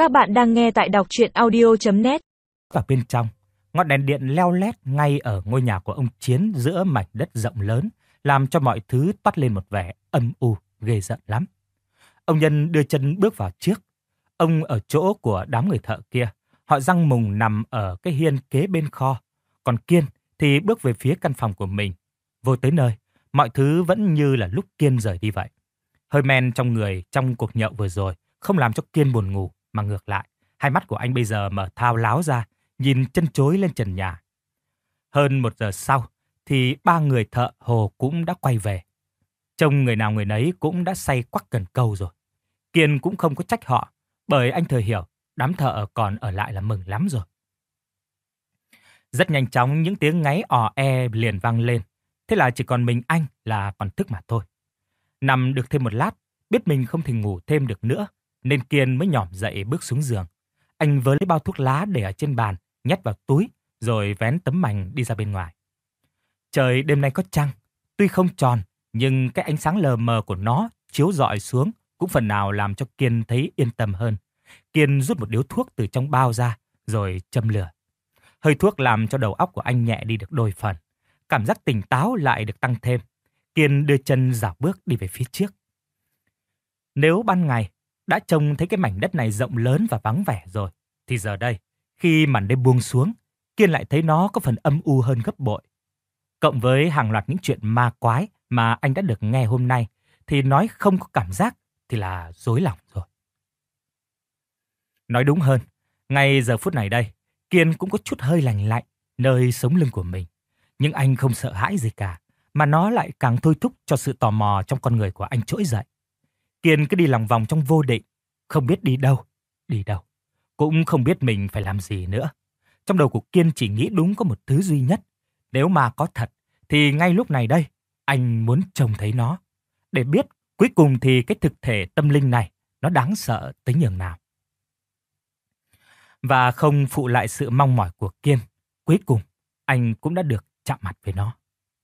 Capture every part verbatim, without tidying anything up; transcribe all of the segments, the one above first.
Các bạn đang nghe tại đọc truyện audio chấm net. Và bên trong, ngọn đèn điện leo lét ngay ở ngôi nhà của ông Chiến giữa mảnh đất rộng lớn, làm cho mọi thứ toát lên một vẻ âm u, ghê rợn lắm. Ông Nhân đưa chân bước vào trước. Ông ở chỗ của đám người thợ kia, họ răng mùng nằm ở cái hiên kế bên kho. Còn Kiên thì bước về phía căn phòng của mình. Vô tới nơi, mọi thứ vẫn như là lúc Kiên rời đi vậy. Hơi men trong người trong cuộc nhậu vừa rồi không làm cho Kiên buồn ngủ, mà ngược lại, hai mắt của anh bây giờ mở thao láo ra, nhìn chân chối lên trần nhà. Hơn một giờ sau, thì ba người thợ hồ cũng đã quay về. Trông người nào người nấy cũng đã say quắc cần câu rồi. Kiên cũng không có trách họ, bởi anh thừa hiểu đám thợ còn ở lại là mừng lắm rồi. Rất nhanh chóng những tiếng ngáy ò e liền vang lên. Thế là chỉ còn mình anh là còn thức mà thôi. Nằm được thêm một lát, biết mình không thể ngủ thêm được nữa, nên Kiên mới nhỏm dậy bước xuống giường. Anh vớ lấy bao thuốc lá để ở trên bàn, nhét vào túi, rồi vén tấm mành đi ra bên ngoài. Trời đêm nay có trăng, tuy không tròn, nhưng cái ánh sáng lờ mờ của nó chiếu rọi xuống cũng phần nào làm cho Kiên thấy yên tâm hơn. Kiên rút một điếu thuốc từ trong bao ra, rồi châm lửa. Hơi thuốc làm cho đầu óc của anh nhẹ đi được đôi phần. Cảm giác tỉnh táo lại được tăng thêm. Kiên đưa chân dạo bước đi về phía trước. Nếu ban ngày đã trông thấy cái mảnh đất này rộng lớn và vắng vẻ rồi, thì giờ đây, khi màn đêm buông xuống, Kiên lại thấy nó có phần âm u hơn gấp bội. Cộng với hàng loạt những chuyện ma quái mà anh đã được nghe hôm nay, thì nói không có cảm giác thì là dối lòng rồi. Nói đúng hơn, ngay giờ phút này đây, Kiên cũng có chút hơi lành lạnh nơi sống lưng của mình. Nhưng anh không sợ hãi gì cả, mà nó lại càng thôi thúc cho sự tò mò trong con người của anh trỗi dậy. Kiên cứ đi lòng vòng trong vô định, không biết đi đâu, đi đâu. Cũng không biết mình phải làm gì nữa. Trong đầu của Kiên chỉ nghĩ đúng có một thứ duy nhất. Nếu mà có thật, thì ngay lúc này đây, anh muốn trông thấy nó. Để biết cuối cùng thì cái thực thể tâm linh này, nó đáng sợ tới nhường nào. Và không phụ lại sự mong mỏi của Kiên, cuối cùng anh cũng đã được chạm mặt với nó.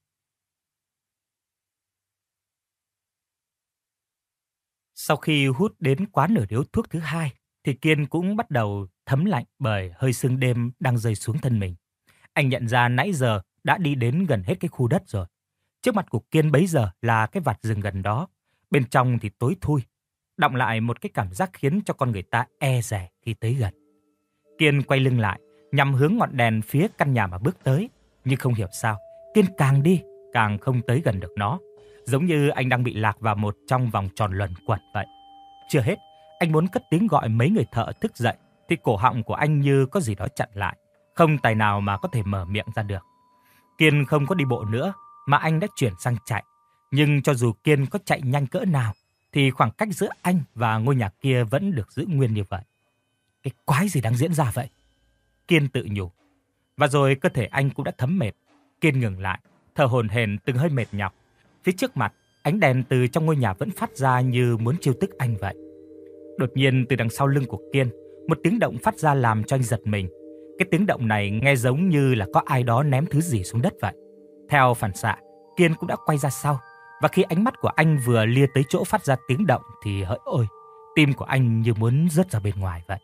Sau khi hút đến quá nửa điếu thuốc thứ hai, thì Kiên cũng bắt đầu thấm lạnh bởi hơi sương đêm đang rơi xuống thân mình. Anh nhận ra nãy giờ đã đi đến gần hết cái khu đất rồi. Trước mặt của Kiên bấy giờ là cái vạt rừng gần đó. Bên trong thì tối thui, đọng lại một cái cảm giác khiến cho con người ta e dè khi tới gần. Kiên quay lưng lại, nhằm hướng ngọn đèn phía căn nhà mà bước tới. Nhưng không hiểu sao, Kiên càng đi, càng không tới gần được nó. Giống như anh đang bị lạc vào một trong vòng tròn luẩn quẩn vậy. Chưa hết, anh muốn cất tiếng gọi mấy người thợ thức dậy, thì cổ họng của anh như có gì đó chặn lại, không tài nào mà có thể mở miệng ra được. Kiên không có đi bộ nữa, mà anh đã chuyển sang chạy. Nhưng cho dù Kiên có chạy nhanh cỡ nào, thì khoảng cách giữa anh và ngôi nhà kia vẫn được giữ nguyên như vậy. Cái quái gì đang diễn ra vậy? Kiên tự nhủ. Và rồi cơ thể anh cũng đã thấm mệt. Kiên ngừng lại, thở hổn hển từng hơi mệt nhọc. Phía trước mặt, ánh đèn từ trong ngôi nhà vẫn phát ra như muốn chiêu tức anh vậy. Đột nhiên từ đằng sau lưng của Kiên, một tiếng động phát ra làm cho anh giật mình. Cái tiếng động này nghe giống như là có ai đó ném thứ gì xuống đất vậy. Theo phản xạ, Kiên cũng đã quay ra sau. Và khi ánh mắt của anh vừa lia tới chỗ phát ra tiếng động thì hỡi ôi, tim của anh như muốn rớt ra bên ngoài vậy.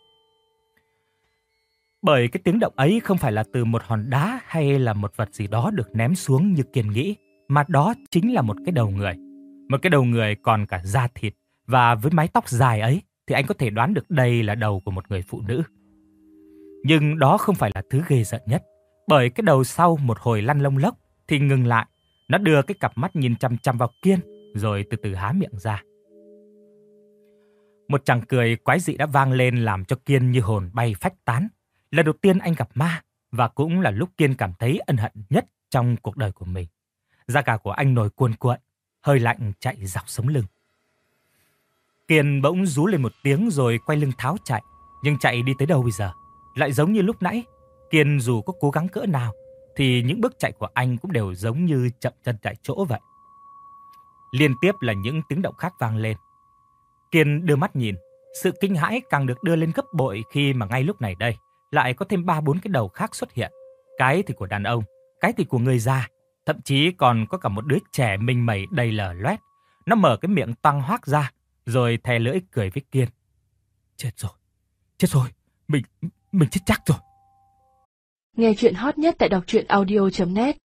Bởi cái tiếng động ấy không phải là từ một hòn đá hay là một vật gì đó được ném xuống như Kiên nghĩ, mà đó chính là một cái đầu người. Một cái đầu người còn cả da thịt, và với mái tóc dài ấy thì anh có thể đoán được đây là đầu của một người phụ nữ. Nhưng đó không phải là thứ ghê rợn nhất, bởi cái đầu sau một hồi lăn lông lốc thì ngừng lại. Nó đưa cái cặp mắt nhìn chăm chăm vào Kiên, rồi từ từ há miệng ra. Một tràng cười quái dị đã vang lên làm cho Kiên như hồn bay phách tán. Lần đầu tiên anh gặp ma, và cũng là lúc Kiên cảm thấy ân hận nhất trong cuộc đời của mình. Da gà của anh nổi cuồn cuộn, hơi lạnh chạy dọc sống lưng. Kiên bỗng rú lên một tiếng rồi quay lưng tháo chạy. Nhưng chạy đi tới đâu bây giờ? Lại giống như lúc nãy, Kiên dù có cố gắng cỡ nào, thì những bước chạy của anh cũng đều giống như chậm chân tại chỗ vậy. Liên tiếp là những tiếng động khác vang lên. Kiên đưa mắt nhìn, sự kinh hãi càng được đưa lên gấp bội khi mà ngay lúc này đây, lại có thêm ba bốn cái đầu khác xuất hiện. Cái thì của đàn ông, cái thì của người già, thậm chí còn có cả một đứa trẻ minh mẩy đầy lở loét. Nó mở cái miệng toang hoác ra, rồi thè lưỡi cười với Kiên. Chết rồi, chết rồi, mình mình chết chắc rồi. Nghe chuyện hot nhất tại đọc truyện audio chấm net